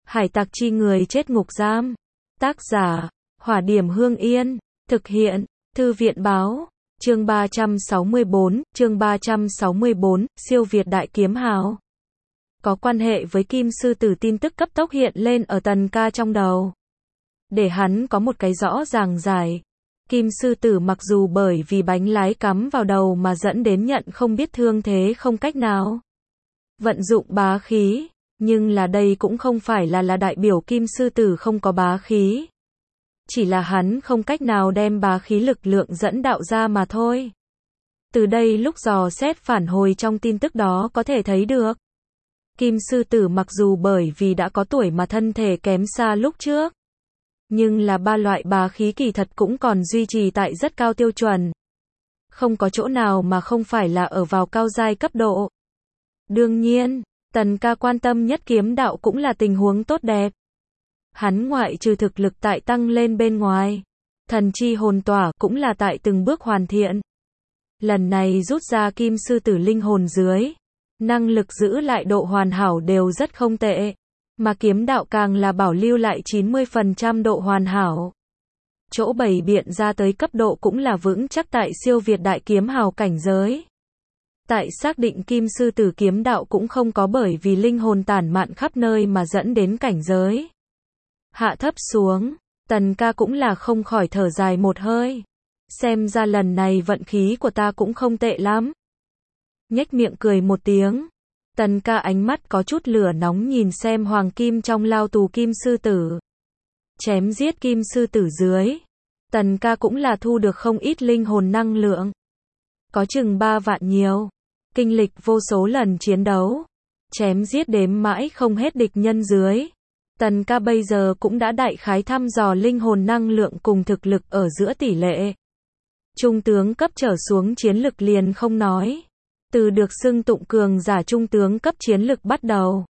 Hải tặc chi người chết ngục giam. Tác giả, Hỏa Điểm Hương Yên. Thực hiện, Thư viện báo. Chương 364, siêu việt đại kiếm hào. Có quan hệ với Kim Sư Tử tin tức cấp tốc hiện lên ở Tần Ca trong đầu. Để hắn có một cái rõ ràng giải. Kim Sư Tử mặc dù bởi vì bánh lái cắm vào đầu mà dẫn đến nhận không biết thương thế không cách nào vận dụng bá khí, nhưng là đây cũng không phải là đại biểu Kim Sư Tử không có bá khí. Chỉ là hắn không cách nào đem bá khí lực lượng dẫn đạo ra mà thôi. Từ đây lúc dò xét phản hồi trong tin tức đó có thể thấy được. Kim Sư Tử mặc dù bởi vì đã có tuổi mà thân thể kém xa lúc trước. Nhưng là ba loại bá khí kỳ thật cũng còn duy trì tại rất cao tiêu chuẩn. Không có chỗ nào mà không phải là ở vào cao giai cấp độ. Đương nhiên, Tần Ca quan tâm nhất kiếm đạo cũng là tình huống tốt đẹp. Hắn ngoại trừ thực lực tại tăng lên bên ngoài, thần chi hồn tỏa cũng là tại từng bước hoàn thiện. Lần này rút ra Kim Sư Tử linh hồn dưới, năng lực giữ lại độ hoàn hảo đều rất không tệ, mà kiếm đạo càng là bảo lưu lại 90% độ hoàn hảo. Chỗ bày biện ra tới cấp độ cũng là vững chắc tại siêu việt đại kiếm hào cảnh giới. Tại xác định Kim Sư Tử kiếm đạo cũng không có bởi vì linh hồn tản mạn khắp nơi mà dẫn đến cảnh giới hạ thấp xuống, Tần Ca cũng là không khỏi thở dài một hơi. Xem ra lần này vận khí của ta cũng không tệ lắm. Nhếch miệng cười một tiếng, Tần Ca ánh mắt có chút lửa nóng nhìn xem Hoàng Kim trong lao tù Kim Sư Tử. Chém giết Kim Sư Tử dưới, Tần Ca cũng là thu được không ít linh hồn năng lượng. Có chừng 3 vạn nhiều. Kinh lịch vô số lần chiến đấu, chém giết đếm mãi không hết địch nhân dưới. Tần Ca bây giờ cũng đã đại khái thăm dò linh hồn năng lượng cùng thực lực ở giữa tỷ lệ. Trung tướng cấp trở xuống chiến lực liền không nói. Từ được xưng tụng cường giả trung tướng cấp chiến lực bắt đầu.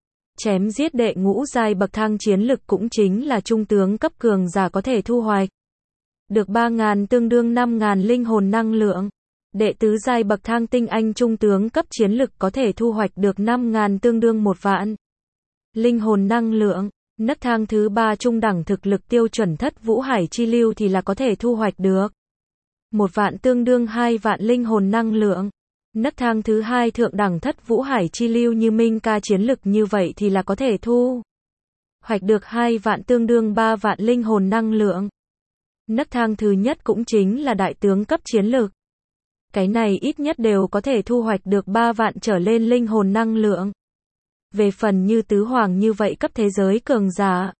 Chém giết đệ ngũ giai bậc thang chiến lực cũng chính là trung tướng cấp cường giả có thể thu hoạch được 3.000 tương đương 5.000 linh hồn năng lượng. Đệ tứ giai bậc thang tinh anh trung tướng cấp chiến lực có thể thu hoạch được 5.000 tương đương 1 vạn linh hồn năng lượng. Nấc thang thứ 3 trung đẳng thực lực tiêu chuẩn Thất Vũ Hải Chi Lưu thì là có thể thu hoạch được 1 vạn tương đương 2 vạn linh hồn năng lượng. Nấc thang thứ 2 thượng đẳng Thất Vũ Hải Chi Lưu như Minh Ca chiến lực như vậy thì là có thể thu hoạch được 2 vạn tương đương 3 vạn linh hồn năng lượng. Nấc thang thứ nhất cũng chính là đại tướng cấp chiến lực. Cái này ít nhất đều có thể thu hoạch được 3 vạn trở lên linh hồn năng lượng. Về phần như tứ hoàng như vậy cấp thế giới cường giả,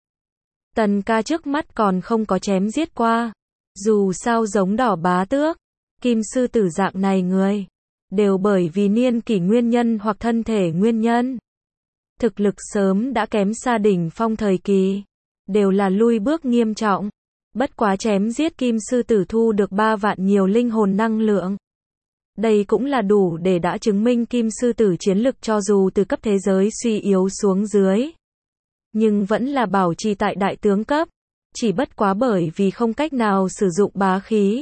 Tần Ca trước mắt còn không có chém giết qua. Dù sao giống Đỏ Bá Tước, Kim Sư Tử dạng này người, đều bởi vì niên kỷ nguyên nhân hoặc thân thể nguyên nhân. Thực lực sớm đã kém xa đỉnh phong thời kỳ, đều là lui bước nghiêm trọng. Bất quá chém giết Kim Sư Tử thu được 3 vạn nhiều linh hồn năng lượng. Đây cũng là đủ để đã chứng minh Kim Sư Tử chiến lực cho dù từ cấp thế giới suy yếu xuống dưới, nhưng vẫn là bảo trì tại đại tướng cấp, chỉ bất quá bởi vì không cách nào sử dụng bá khí,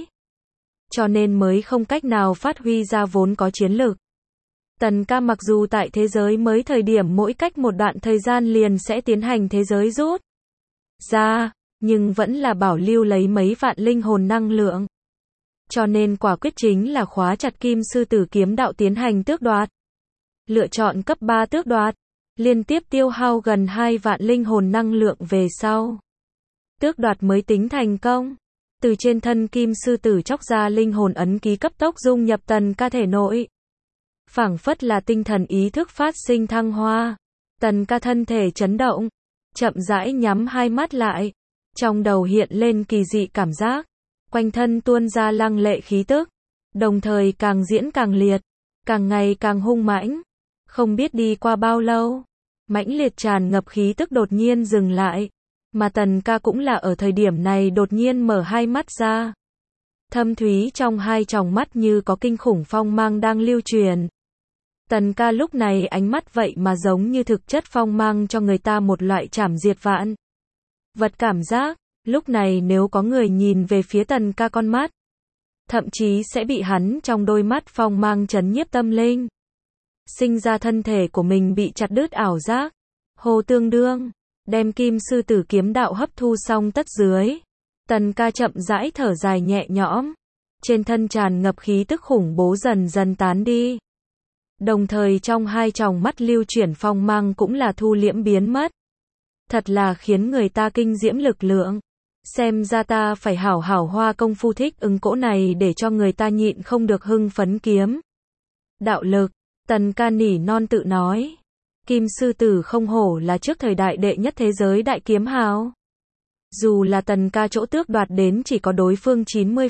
cho nên mới không cách nào phát huy ra vốn có chiến lực. Tần Ca mặc dù tại thế giới mới thời điểm mỗi cách một đoạn thời gian liền sẽ tiến hành thế giới rút ra, nhưng vẫn là bảo lưu lấy mấy vạn linh hồn năng lượng. Cho nên quả quyết chính là khóa chặt Kim Sư Tử kiếm đạo tiến hành tước đoạt. Lựa chọn cấp 3 tước đoạt, liên tiếp tiêu hao gần 2 vạn linh hồn năng lượng về sau. Tước đoạt mới tính thành công. Từ trên thân Kim Sư Tử chóc ra linh hồn ấn ký cấp tốc dung nhập Tần Ca thể nội. Phảng phất là tinh thần ý thức phát sinh thăng hoa. Tần Ca thân thể chấn động, chậm rãi nhắm hai mắt lại. Trong đầu hiện lên kỳ dị cảm giác. Quanh thân tuôn ra lăng lệ khí tức, đồng thời càng diễn càng liệt, càng ngày càng hung mãnh. Không biết đi qua bao lâu, mãnh liệt tràn ngập khí tức đột nhiên dừng lại, mà Tần Ca cũng là ở thời điểm này đột nhiên mở hai mắt ra. Thâm thúy trong hai tròng mắt như có kinh khủng phong mang đang lưu truyền. Tần Ca lúc này ánh mắt vậy mà giống như thực chất phong mang cho người ta một loại chảm diệt vạn vật cảm giác. Lúc này nếu có người nhìn về phía Tần Ca con mắt, thậm chí sẽ bị hắn trong đôi mắt phong mang chấn nhiếp tâm linh. Sinh ra thân thể của mình bị chặt đứt ảo giác. Hồ tương đương, Đem kim sư tử kiếm đạo hấp thu xong tất dưới. Tần ca chậm rãi thở dài nhẹ nhõm. Trên thân tràn ngập khí tức khủng bố dần dần tán đi. Đồng thời trong hai tròng mắt lưu chuyển phong mang cũng là thu liễm biến mất. Thật là khiến người ta kinh diễm lực lượng. Xem ra ta phải hảo hảo hoa công phu thích ứng cỗ này để cho người ta nhịn không được hưng phấn kiếm. Đạo lực, Tần ca nỉ non tự nói. Kim sư tử không hổ là trước thời đại đệ nhất thế giới đại kiếm hào. Dù là Tần ca chỗ tước đoạt đến chỉ có đối phương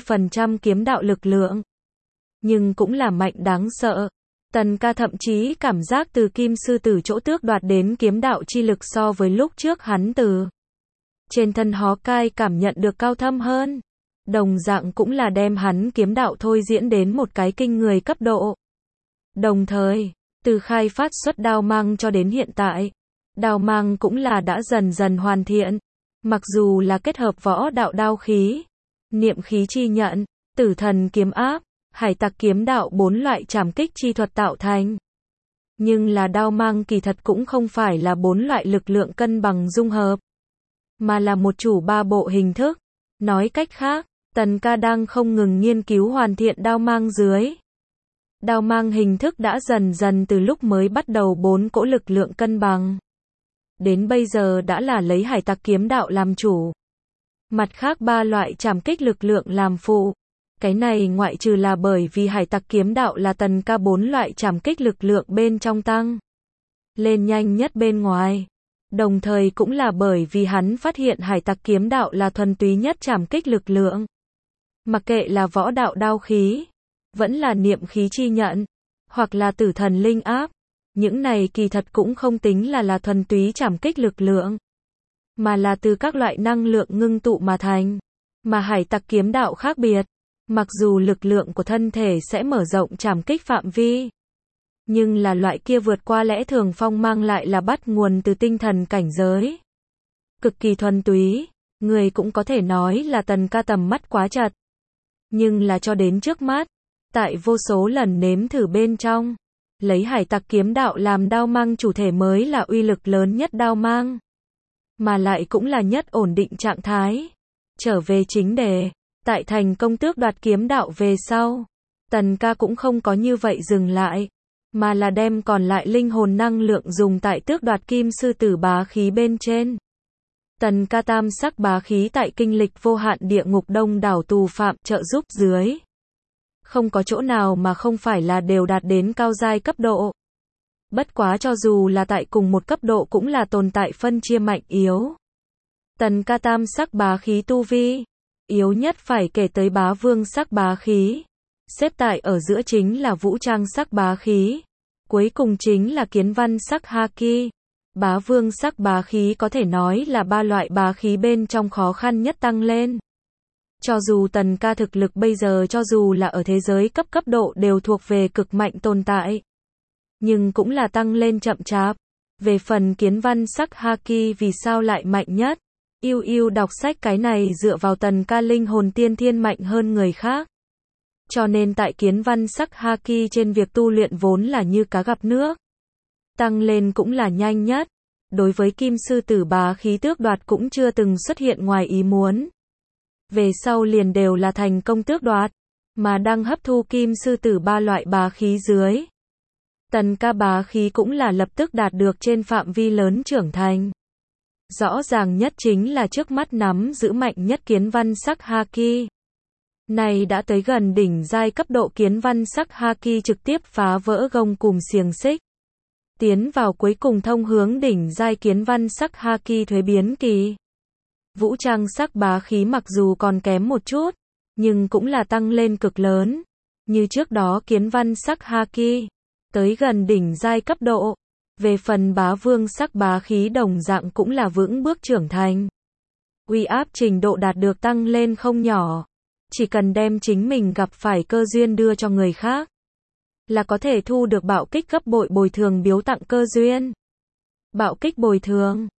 90% kiếm đạo lực lượng. Nhưng cũng là mạnh đáng sợ. Tần ca thậm chí cảm giác từ kim sư tử chỗ tước đoạt đến kiếm đạo chi lực so với lúc trước hắn từ trên thân Hó Cai cảm nhận được cao thâm hơn. Đồng dạng cũng là đem hắn kiếm đạo thôi diễn đến một cái kinh người cấp độ. Đồng thời, từ khai phát xuất đao mang cho đến hiện tại, đao mang cũng là đã dần dần hoàn thiện. Mặc dù là kết hợp võ đạo đao khí, niệm khí chi nhận, tử thần kiếm áp, hải tặc kiếm đạo 4 loại trảm kích chi thuật tạo thành. Nhưng là đao mang kỳ thật cũng không phải là 4 loại lực lượng cân bằng dung hợp, mà là một chủ 3 bộ hình thức. Nói cách khác, Tần ca đang không ngừng nghiên cứu hoàn thiện đao mang dưới. Đao mang hình thức đã dần dần từ lúc mới bắt đầu 4 cỗ lực lượng cân bằng. Đến bây giờ đã là lấy hải tặc kiếm đạo làm chủ. Mặt khác 3 loại trảm kích lực lượng làm phụ. Cái này ngoại trừ là bởi vì hải tặc kiếm đạo là Tần ca 4 loại trảm kích lực lượng bên trong tăng lên nhanh nhất bên ngoài. Đồng thời cũng là bởi vì hắn phát hiện hải tặc kiếm đạo là thuần túy nhất trảm kích lực lượng. Mặc kệ là võ đạo đao khí, vẫn là niệm khí chi nhận, hoặc là tử thần linh áp, những này kỳ thật cũng không tính là thuần túy trảm kích lực lượng, mà là từ các loại năng lượng ngưng tụ mà thành. Mà hải tặc kiếm đạo khác biệt, mặc dù lực lượng của thân thể sẽ mở rộng trảm kích phạm vi, nhưng là loại kia vượt qua lẽ thường phong mang lại là bắt nguồn từ tinh thần cảnh giới. Cực kỳ thuần túy, người cũng có thể nói là Tần ca tầm mắt quá chật. Nhưng là cho đến trước mắt, tại vô số lần nếm thử bên trong, lấy hải tặc kiếm đạo làm đao mang chủ thể mới là uy lực lớn nhất đao mang. Mà lại cũng là nhất ổn định trạng thái. Trở về chính đề, tại thành công tước đoạt kiếm đạo về sau, Tần ca cũng không có như vậy dừng lại, mà là đem còn lại linh hồn năng lượng dùng tại tước đoạt kim sư tử bá khí bên trên. Tần ca tam sắc bá khí tại kinh lịch vô hạn địa ngục đông đảo tù phạm trợ giúp dưới. Không có chỗ nào mà không phải là đều đạt đến cao giai cấp độ. Bất quá cho dù là tại cùng một cấp độ cũng là tồn tại phân chia mạnh yếu. Tần ca tam sắc bá khí tu vi, yếu nhất phải kể tới bá vương sắc bá khí. Xếp tại ở giữa chính là vũ trang sắc bá khí. Cuối cùng chính là kiến văn sắc haki. Bá vương sắc bá khí có thể nói là 3 loại bá khí bên trong khó khăn nhất tăng lên. Cho dù Tần ca thực lực bây giờ cho dù là ở thế giới cấp độ đều thuộc về cực mạnh tồn tại, nhưng cũng là tăng lên chậm chạp. Về phần kiến văn sắc haki vì sao lại mạnh nhất? Yêu đọc sách cái này dựa vào Tần ca linh hồn tiên thiên mạnh hơn người khác. Cho nên tại kiến văn sắc haki trên việc tu luyện vốn là như cá gặp nước. Tăng lên cũng là nhanh nhất. Đối với kim sư tử bá khí tước đoạt cũng chưa từng xuất hiện ngoài ý muốn. Về sau liền đều là thành công tước đoạt, mà đang hấp thu kim sư tử 3 loại bá khí dưới. Tần ca bá khí cũng là lập tức đạt được trên phạm vi lớn trưởng thành. Rõ ràng nhất chính là trước mắt nắm giữ mạnh nhất kiến văn sắc haki. Này đã tới gần đỉnh giai cấp độ kiến văn sắc haki trực tiếp phá vỡ gông cùm xiềng xích. Tiến vào cuối cùng thông hướng đỉnh giai kiến văn sắc haki thuế biến kỳ. Vũ trang sắc bá khí mặc dù còn kém một chút, nhưng cũng là tăng lên cực lớn. Như trước đó kiến văn sắc haki, tới gần đỉnh giai cấp độ. Về phần bá vương sắc bá khí đồng dạng cũng là vững bước trưởng thành. Uy áp trình độ đạt được tăng lên không nhỏ. Chỉ cần đem chính mình gặp phải cơ duyên đưa cho người khác, là có thể thu được bạo kích gấp bội bồi thường biếu tặng cơ duyên. Bạo kích bồi thường,